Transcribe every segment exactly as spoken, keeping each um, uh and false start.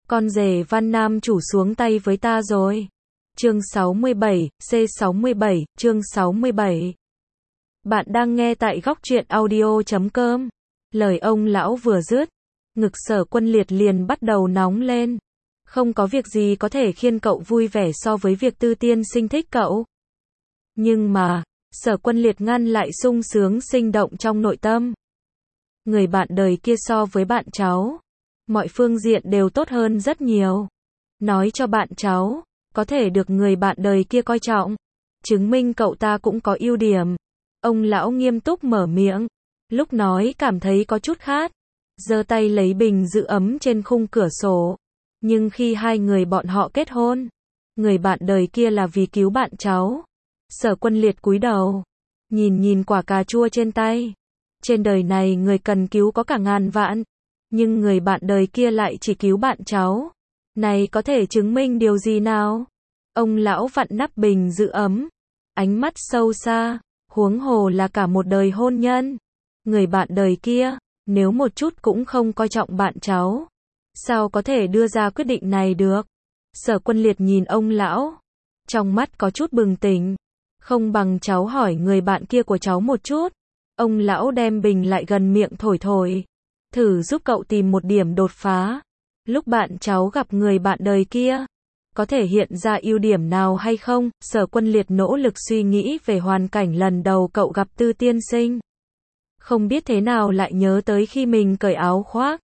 Con rể Văn Nam chủ xuống tay với ta rồi. Chương sáu mươi bảy, C sáu mươi bảy, chương sáu mươi bảy. Bạn đang nghe tại góc truyện audio chấm com. Lời ông lão vừa dứt, ngực Sở Quân Liệt liền bắt đầu nóng lên. Không có việc gì có thể khiến cậu vui vẻ so với việc Tư Tiên Sinh thích cậu. Nhưng mà, Sở Quân Liệt ngăn lại sung sướng sinh động trong nội tâm. Người bạn đời kia so với bạn cháu, mọi phương diện đều tốt hơn rất nhiều. Nói cho bạn cháu, có thể được người bạn đời kia coi trọng, chứng minh cậu ta cũng có ưu điểm. Ông lão nghiêm túc mở miệng, lúc nói cảm thấy có chút khát, giơ tay lấy bình giữ ấm trên khung cửa sổ. Nhưng khi hai người bọn họ kết hôn, người bạn đời kia là vì cứu bạn cháu. Sở Quân Liệt cúi đầu, nhìn nhìn quả cà chua trên tay. Trên đời này người cần cứu có cả ngàn vạn, nhưng người bạn đời kia lại chỉ cứu bạn cháu. Này có thể chứng minh điều gì nào? Ông lão vặn nắp bình giữ ấm, ánh mắt sâu xa, huống hồ là cả một đời hôn nhân. Người bạn đời kia, nếu một chút cũng không coi trọng bạn cháu, sao có thể đưa ra quyết định này được? Sở Quân Liệt nhìn ông lão, trong mắt có chút bừng tỉnh. Không bằng cháu hỏi người bạn kia của cháu một chút. Ông lão đem bình lại gần miệng thổi thổi, thử giúp cậu tìm một điểm đột phá. Lúc bạn cháu gặp người bạn đời kia, có thể hiện ra ưu điểm nào hay không? Sở Quân Liệt nỗ lực suy nghĩ về hoàn cảnh lần đầu cậu gặp Tư Tiên Sinh. Không biết thế nào lại nhớ tới khi mình cởi áo khoác.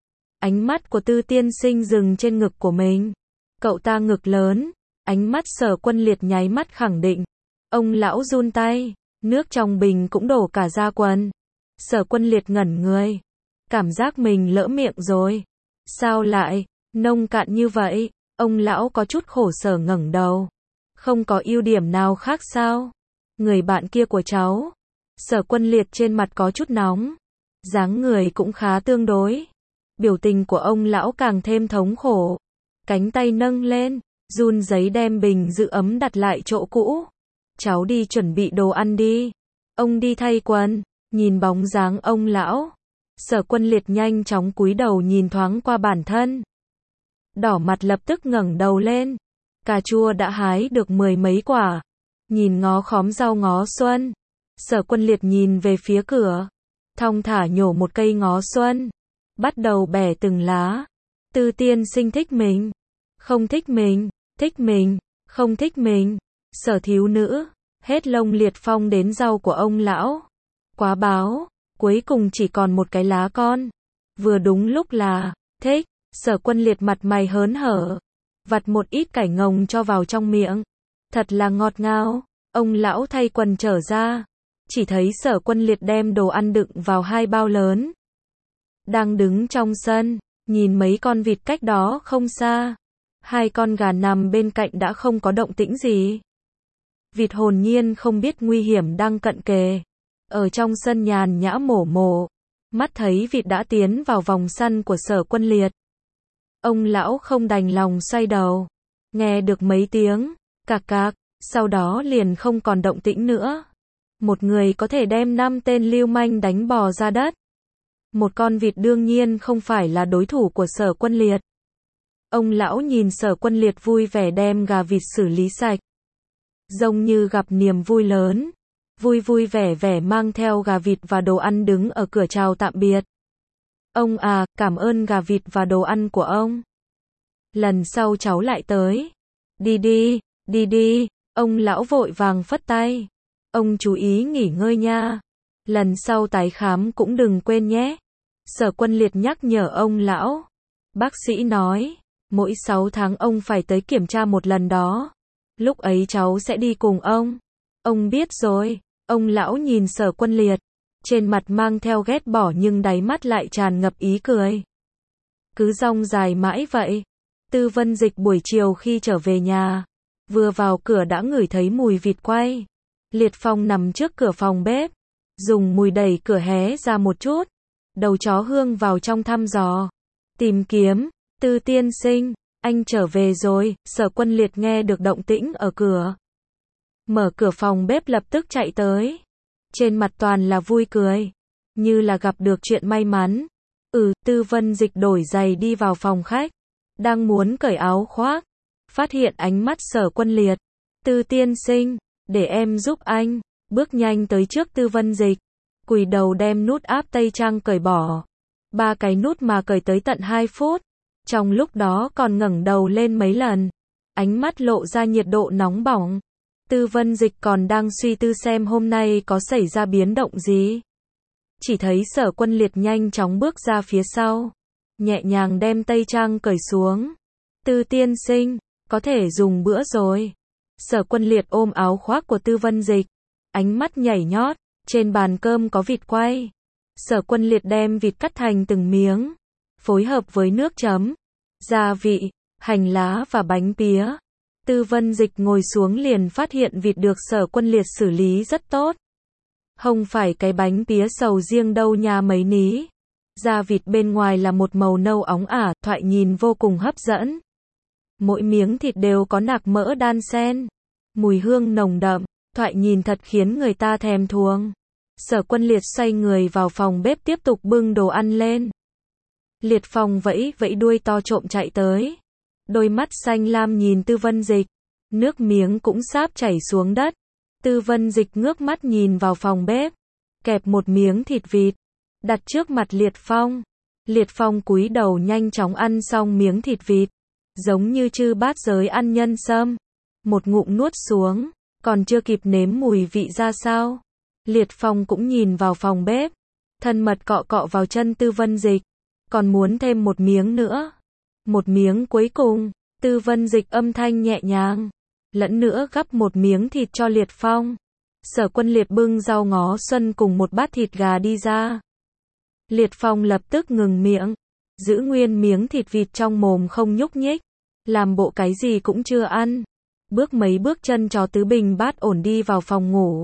Ánh mắt của Tư Tiên Sinh dừng trên ngực của mình. Cậu ta ngực lớn. Ánh mắt Sở Quân Liệt nháy mắt khẳng định. Ông lão run tay, nước trong bình cũng đổ cả ra quần. Sở Quân Liệt ngẩn người, cảm giác mình lỡ miệng rồi. Sao lại nông cạn như vậy? Ông lão có chút khổ sở ngẩng đầu. Không có ưu điểm nào khác sao? Người bạn kia của cháu. Sở Quân Liệt trên mặt có chút nóng, dáng người cũng khá tương đối. Biểu tình của ông lão càng thêm thống khổ. Cánh tay nâng lên, run giấy đem bình giữ ấm đặt lại chỗ cũ. Cháu đi chuẩn bị đồ ăn đi. Ông đi thay quần. Nhìn bóng dáng ông lão, Sở Quân Liệt nhanh chóng cúi đầu nhìn thoáng qua bản thân. Đỏ mặt lập tức ngẩng đầu lên. Cà chua đã hái được mười mấy quả. Nhìn ngó khóm rau ngó xuân. Sở Quân Liệt nhìn về phía cửa, thong thả nhổ một cây ngó xuân, bắt đầu bẻ từng lá. Tư Tiên Sinh thích mình, không thích mình, thích mình, không thích mình. Sở thiếu nữ, hết lông liệt phong đến rau của ông lão. Quá báo, cuối cùng chỉ còn một cái lá con. Vừa đúng lúc là, thích. Sở Quân Liệt mặt mày hớn hở, vặt một ít cải ngồng cho vào trong miệng. Thật là ngọt ngào. Ông lão thay quần trở ra, chỉ thấy Sở Quân Liệt đem đồ ăn đựng vào hai bao lớn. Đang đứng trong sân, nhìn mấy con vịt cách đó không xa. Hai con gà nằm bên cạnh đã không có động tĩnh gì. Vịt hồn nhiên không biết nguy hiểm đang cận kề. Ở trong sân nhàn nhã mổ mổ. Mắt thấy vịt đã tiến vào vòng săn của Sở Quân Liệt. Ông lão không đành lòng xoay đầu. Nghe được mấy tiếng, cạc cạc, sau đó liền không còn động tĩnh nữa. Một người có thể đem năm tên lưu manh đánh bò ra đất. Một con vịt đương nhiên không phải là đối thủ của Sở Quân Liệt. Ông lão nhìn Sở Quân Liệt vui vẻ đem gà vịt xử lý sạch. Giống như gặp niềm vui lớn. Vui vui vẻ vẻ mang theo gà vịt và đồ ăn đứng ở cửa chào tạm biệt. Ông à, cảm ơn gà vịt và đồ ăn của ông. Lần sau cháu lại tới. Đi đi, đi đi. Ông lão vội vàng phất tay. Ông chú ý nghỉ ngơi nha. Lần sau tái khám cũng đừng quên nhé. Sở Quân Liệt nhắc nhở ông lão. Bác sĩ nói, mỗi sáu tháng ông phải tới kiểm tra một lần đó. Lúc ấy cháu sẽ đi cùng ông. Ông biết rồi. Ông lão nhìn Sở Quân Liệt, trên mặt mang theo ghét bỏ nhưng đáy mắt lại tràn ngập ý cười. Cứ rong dài mãi vậy. Tư Vân Dịch buổi chiều khi trở về nhà, vừa vào cửa đã ngửi thấy mùi vịt quay. Liệt Phong nằm trước cửa phòng bếp, dùng mùi đẩy cửa hé ra một chút, đầu chó hương vào trong thăm dò, tìm kiếm. Tư Tiên Sinh, anh trở về rồi. Sở Quân Liệt nghe được động tĩnh ở cửa, mở cửa phòng bếp lập tức chạy tới, trên mặt toàn là vui cười, như là gặp được chuyện may mắn. Ừ, Tư Vân Dịch đổi giày đi vào phòng khách, đang muốn cởi áo khoác, phát hiện ánh mắt Sở Quân Liệt. Tư tiên sinh, để em giúp anh, bước nhanh tới trước Tư Vân Dịch, cúi đầu đem nút áp tây trang cởi bỏ. Ba cái nút mà cởi tới tận hai phút, trong lúc đó còn ngẩng đầu lên mấy lần, ánh mắt lộ ra nhiệt độ nóng bỏng. Tư Vân Dịch còn đang suy tư xem hôm nay có xảy ra biến động gì. Chỉ thấy Sở Quân Liệt nhanh chóng bước ra phía sau, nhẹ nhàng đem tây trang cởi xuống. Tư tiên sinh, có thể dùng bữa rồi. Sở Quân Liệt ôm áo khoác của Tư Vân Dịch, ánh mắt nhảy nhót, trên bàn cơm có vịt quay. Sở Quân Liệt đem vịt cắt thành từng miếng, phối hợp với nước chấm, gia vị, hành lá và bánh pía. Tư Vân Dịch ngồi xuống liền phát hiện vịt được Sở Quân Liệt xử lý rất tốt. Không phải cái bánh pía sầu riêng đâu nha mấy ní. Da vịt bên ngoài là một màu nâu óng ả, thoại nhìn vô cùng hấp dẫn. Mỗi miếng thịt đều có nạc mỡ đan xen, mùi hương nồng đậm, thoại nhìn thật khiến người ta thèm thuồng. Sở Quân Liệt xoay người vào phòng bếp tiếp tục bưng đồ ăn lên. Liệt Phong vẫy vẫy đuôi to trộm chạy tới. Đôi mắt xanh lam nhìn Tư Vân Dịch, nước miếng cũng sáp chảy xuống đất. Tư Vân Dịch ngước mắt nhìn vào phòng bếp, kẹp một miếng thịt vịt, đặt trước mặt Liệt Phong. Liệt Phong cúi đầu nhanh chóng ăn xong miếng thịt vịt, giống như chư bát giới ăn nhân sâm, một ngụm nuốt xuống, còn chưa kịp nếm mùi vị ra sao. Liệt Phong cũng nhìn vào phòng bếp, thân mật cọ cọ vào chân Tư Vân Dịch, còn muốn thêm một miếng nữa. Một miếng cuối cùng, Tư Vân Dịch âm thanh nhẹ nhàng, lẫn nữa gắp một miếng thịt cho Liệt Phong. Sở Quân Liệt bưng rau ngó xuân cùng một bát thịt gà đi ra. Liệt Phong lập tức ngừng miệng, giữ nguyên miếng thịt vịt trong mồm không nhúc nhích, làm bộ cái gì cũng chưa ăn. Bước mấy bước chân chó tứ bình bát ổn đi vào phòng ngủ.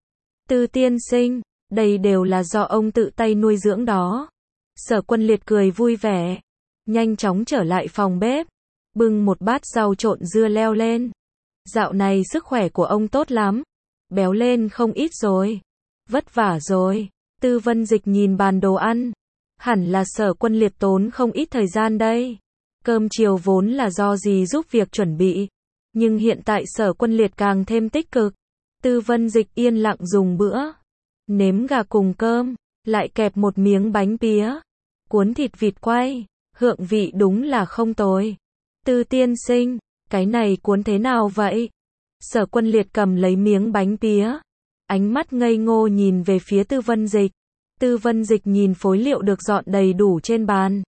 Tư tiên sinh, đây đều là do ông tự tay nuôi dưỡng đó. Sở Quân Liệt cười vui vẻ, nhanh chóng trở lại phòng bếp, bưng một bát rau trộn dưa leo lên. Dạo này sức khỏe của ông tốt lắm, béo lên không ít rồi. Vất vả rồi. Tư Vân Dịch nhìn bàn đồ ăn, hẳn là Sở Quân Liệt tốn không ít thời gian đây. Cơm chiều vốn là do dì giúp việc chuẩn bị, nhưng hiện tại Sở Quân Liệt càng thêm tích cực. Tư Vân Dịch yên lặng dùng bữa, nếm gà cùng cơm, lại kẹp một miếng bánh pía, cuốn thịt vịt quay, hương vị đúng là không tồi. Tư tiên sinh, cái này cuốn thế nào vậy? Sở Quân Liệt cầm lấy miếng bánh pía, ánh mắt ngây ngô nhìn về phía Tư Vân Dịch. Tư Vân Dịch nhìn phối liệu được dọn đầy đủ trên bàn.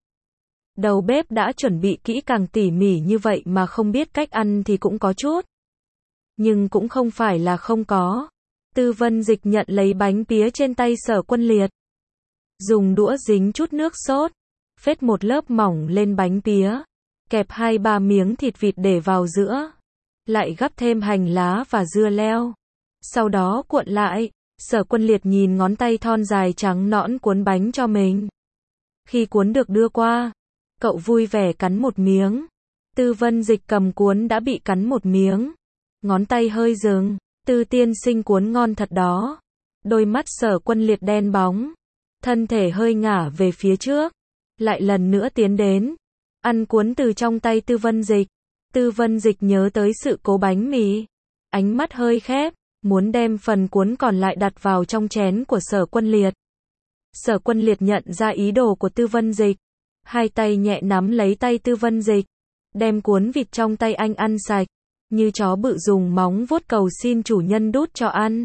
Đầu bếp đã chuẩn bị kỹ càng tỉ mỉ như vậy mà không biết cách ăn thì cũng có chút. Nhưng cũng không phải là không có. Tư Vân Dịch nhận lấy bánh pía trên tay Sở Quân Liệt, dùng đũa dính chút nước sốt, phết một lớp mỏng lên bánh pía, kẹp hai ba miếng thịt vịt để vào giữa, lại gắp thêm hành lá và dưa leo. Sau đó cuộn lại. Sở Quân Liệt nhìn ngón tay thon dài trắng nõn cuốn bánh cho mình. Khi cuốn được đưa qua, cậu vui vẻ cắn một miếng. Tư Vân Dịch cầm cuốn đã bị cắn một miếng, ngón tay hơi dừng. Tư tiên sinh cuốn ngon thật đó. Đôi mắt Sở Quân Liệt đen bóng, thân thể hơi ngả về phía trước, lại lần nữa tiến đến, ăn cuốn từ trong tay Tư Vân Dịch. Tư Vân Dịch nhớ tới sự cố bánh mì, ánh mắt hơi khép, muốn đem phần cuốn còn lại đặt vào trong chén của Sở Quân Liệt. Sở Quân Liệt nhận ra ý đồ của Tư Vân Dịch, hai tay nhẹ nắm lấy tay Tư Vân Dịch, đem cuốn vịt trong tay anh ăn sạch, như chó bự dùng móng vuốt cầu xin chủ nhân đút cho ăn.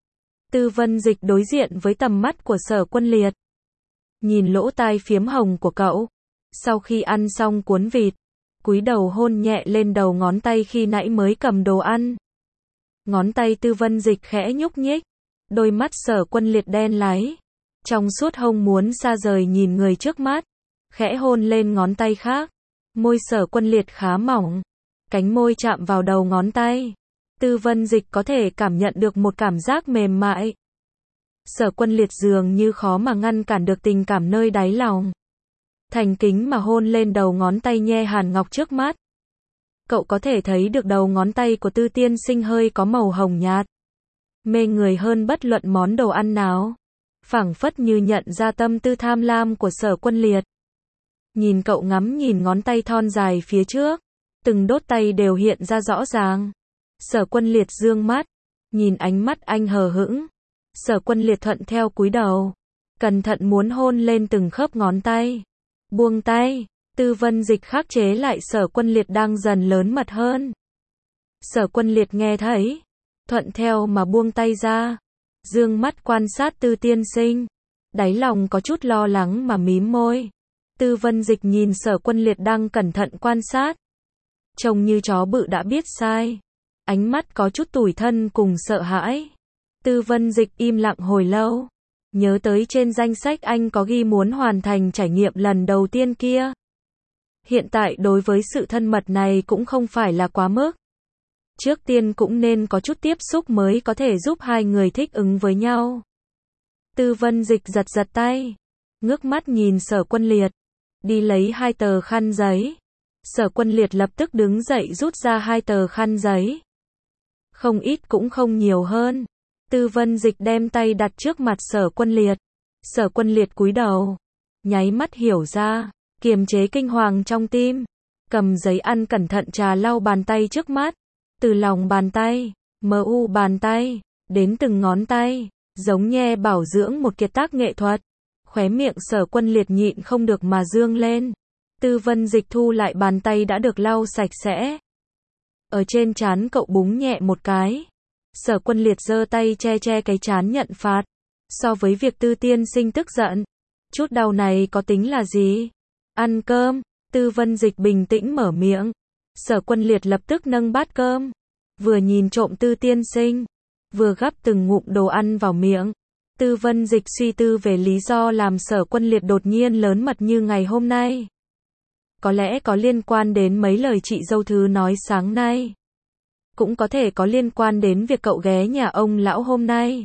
Tư Vân Dịch đối diện với tầm mắt của Sở Quân Liệt, nhìn lỗ tai phiếm hồng của cậu. Sau khi ăn xong cuốn vịt, cúi đầu hôn nhẹ lên đầu ngón tay khi nãy mới cầm đồ ăn. Ngón tay Tư Vân Dịch khẽ nhúc nhích, đôi mắt Sở Quân Liệt đen láy, trong suốt hông muốn xa rời nhìn người trước mắt, khẽ hôn lên ngón tay khác. Môi Sở Quân Liệt khá mỏng, cánh môi chạm vào đầu ngón tay. Tư Vân Dịch có thể cảm nhận được một cảm giác mềm mại. Sở Quân Liệt dường như khó mà ngăn cản được tình cảm nơi đáy lòng, thành kính mà hôn lên đầu ngón tay nhe hàn ngọc trước mắt. Cậu có thể thấy được đầu ngón tay của Tư tiên sinh hơi có màu hồng nhạt, mê người hơn bất luận món đồ ăn nào, phảng phất như nhận ra tâm tư tham lam của Sở Quân Liệt. Nhìn cậu ngắm nhìn ngón tay thon dài phía trước. Từng đốt tay đều hiện ra rõ ràng. Sở Quân Liệt dương mắt. Nhìn ánh mắt anh hờ hững. Sở Quân Liệt thuận theo cúi đầu. Cẩn thận muốn hôn lên từng khớp ngón tay. Buông tay. Tư Vân Dịch khắc chế lại Sở Quân Liệt đang dần lớn mật hơn. Sở Quân Liệt nghe thấy. Thuận theo mà buông tay ra. Dương mắt quan sát Tư Tiên Sinh. Đáy lòng có chút lo lắng mà mím môi. Tư Vân Dịch nhìn Sở Quân Liệt đang cẩn thận quan sát. Trông như chó bự đã biết sai. Ánh mắt có chút tủi thân cùng sợ hãi. Tư Vân Dịch im lặng hồi lâu. Nhớ tới trên danh sách anh có ghi muốn hoàn thành trải nghiệm lần đầu tiên kia. Hiện tại đối với sự thân mật này cũng không phải là quá mức. Trước tiên cũng nên có chút tiếp xúc mới có thể giúp hai người thích ứng với nhau. Tư Vân Dịch giật giật tay. Ngước mắt nhìn Sở Quân Liệt. Đi lấy hai tờ khăn giấy. Sở Quân Liệt lập tức đứng dậy rút ra hai tờ khăn giấy. Không ít cũng không nhiều hơn. Tư Vân Dịch đem tay đặt trước mặt Sở Quân Liệt. Sở Quân Liệt cúi đầu. Nháy mắt hiểu ra. Kiềm chế kinh hoàng trong tim. Cầm giấy ăn cẩn thận trà lau bàn tay trước mắt. Từ lòng bàn tay, mờ u bàn tay, đến từng ngón tay. Giống nhe bảo dưỡng một kiệt tác nghệ thuật. Khóe miệng Sở Quân Liệt nhịn không được mà dương lên. Tư Vân Dịch thu lại bàn tay đã được lau sạch sẽ. Ở trên trán cậu búng nhẹ một cái. Sở Quân Liệt giơ tay che che cái trán nhận phạt. So với việc Tư Tiên Sinh tức giận, chút đau này có tính là gì? Ăn cơm. Tư Vân Dịch bình tĩnh mở miệng. Sở Quân Liệt lập tức nâng bát cơm. Vừa nhìn trộm Tư Tiên Sinh, vừa gắp từng ngụm đồ ăn vào miệng. Tư Vân Dịch suy tư về lý do làm Sở Quân Liệt đột nhiên lớn mật như ngày hôm nay. Có lẽ có liên quan đến mấy lời chị dâu Thứ nói sáng nay. Cũng có thể có liên quan đến việc cậu ghé nhà ông lão hôm nay.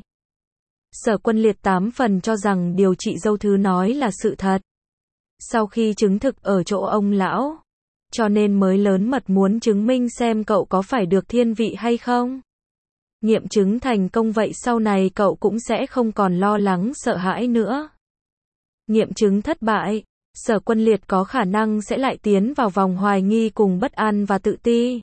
Sở Quân Liệt tám phần cho rằng điều chị dâu Thứ nói là sự thật. Sau khi chứng thực ở chỗ ông lão, cho nên mới lớn mật muốn chứng minh xem cậu có phải được thiên vị hay không. Nghiệm chứng thành công vậy sau này cậu cũng sẽ không còn lo lắng sợ hãi nữa. Nghiệm chứng thất bại, Sở Quân Liệt có khả năng sẽ lại tiến vào vòng hoài nghi cùng bất an và tự ti.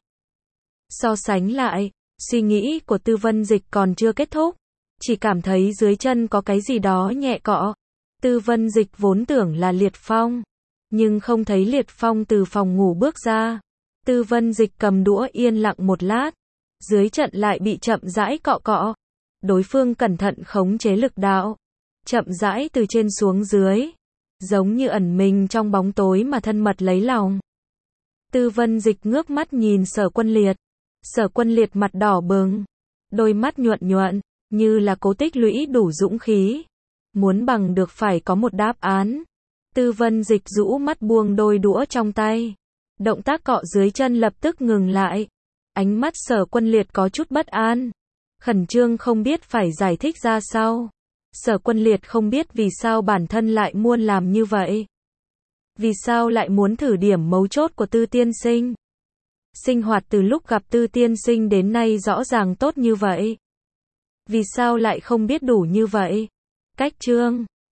So sánh lại, suy nghĩ của Tư Vân Dịch còn chưa kết thúc, chỉ cảm thấy dưới chân có cái gì đó nhẹ cọ. Tư Vân Dịch vốn tưởng là Liệt Phong, nhưng không thấy Liệt Phong từ phòng ngủ bước ra. Tư Vân Dịch cầm đũa yên lặng một lát, dưới trận lại bị chậm rãi cọ cọ. Đối phương cẩn thận khống chế lực đạo, chậm rãi từ trên xuống dưới, giống như ẩn mình trong bóng tối mà thân mật lấy lòng. Tư Vân Dịch ngước mắt nhìn Sở Quân Liệt. Sở Quân Liệt mặt đỏ bừng, đôi mắt nhuận nhuận, như là cố tích lũy đủ dũng khí. Muốn bằng được phải có một đáp án. Tư Vân Dịch rũ mắt buông đôi đũa trong tay. Động tác cọ dưới chân lập tức ngừng lại. Ánh mắt Sở Quân Liệt có chút bất an. Khẩn trương không biết phải giải thích ra sao. Sở Quân Liệt không biết vì sao bản thân lại muốn làm như vậy. Vì sao lại muốn thử điểm mấu chốt của Tư Tiên Sinh. Sinh hoạt từ lúc gặp Tư Tiên Sinh đến nay rõ ràng tốt như vậy. Vì sao lại không biết đủ như vậy? Cách chương